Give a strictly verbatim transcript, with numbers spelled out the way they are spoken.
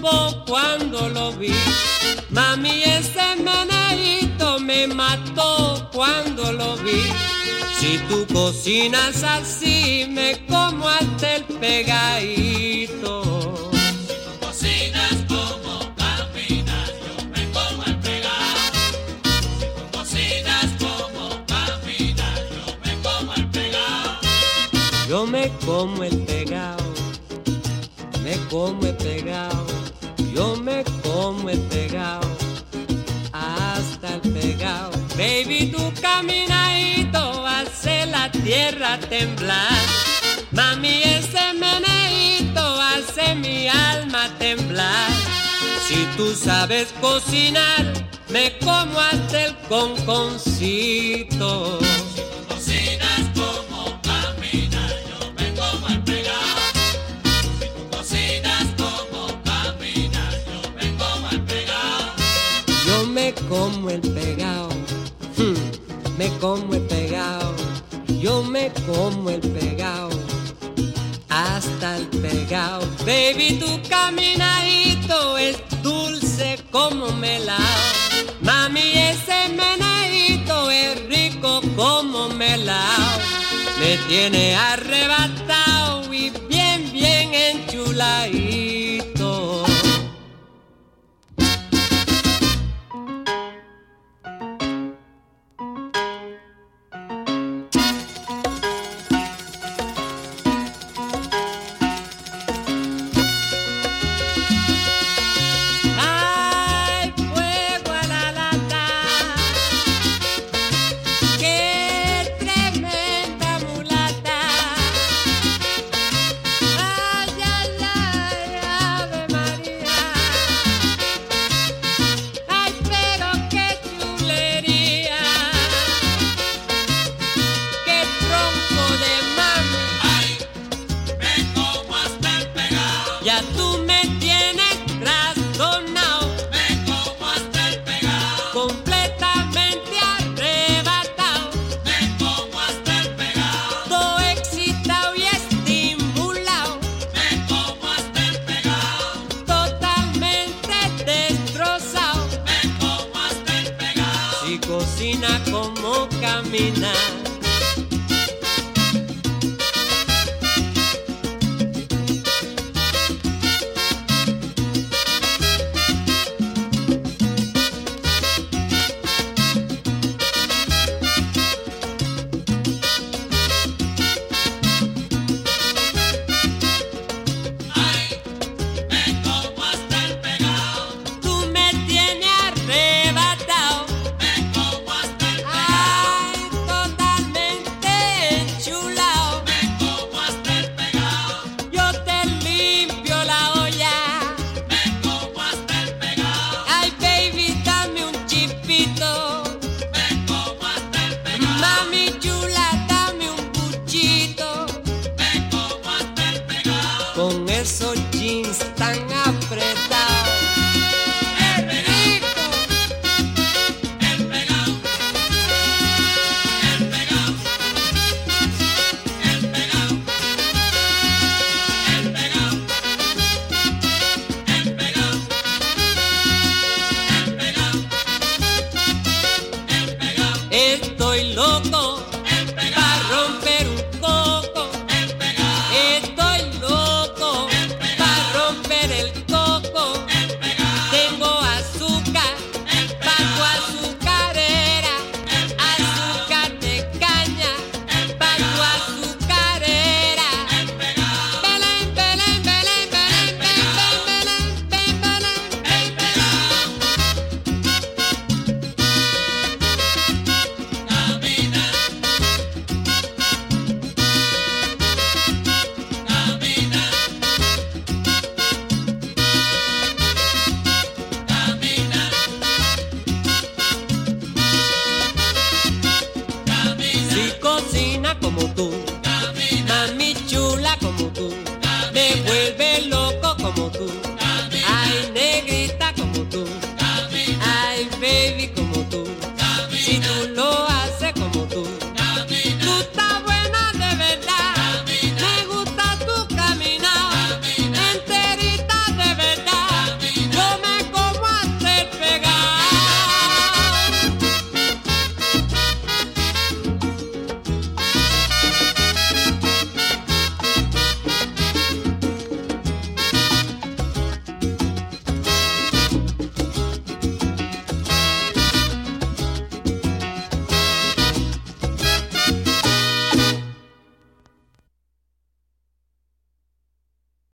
bobo cuando lo vi. Mami, ese meneíto me mató cuando lo vi. Si tú cocinas así, me como hasta el pegadito. Si tú cocinas como caminas, yo me como el pegado. Si tú cocinas como caminas, yo me como el pegado. Yo me como el pegado, me como el pegado, yo me como el pegado, hasta el pegado. Baby, tu caminadito hace la tierra temblar. Mami, ese meneíto hace mi alma temblar. Si tú sabes cocinar, me como hasta el conconcito. Cocinas como caminas, yo me como el pegado. Si tú cocinas como caminas, yo me como el pegado. Yo me como el pegado, hmm, me como el pegado, yo me como el pegado, hasta el pegado. Baby, tu caminadito es dulce como melao. Mami, ese meneíto es rico como melao. Me tiene arrebatado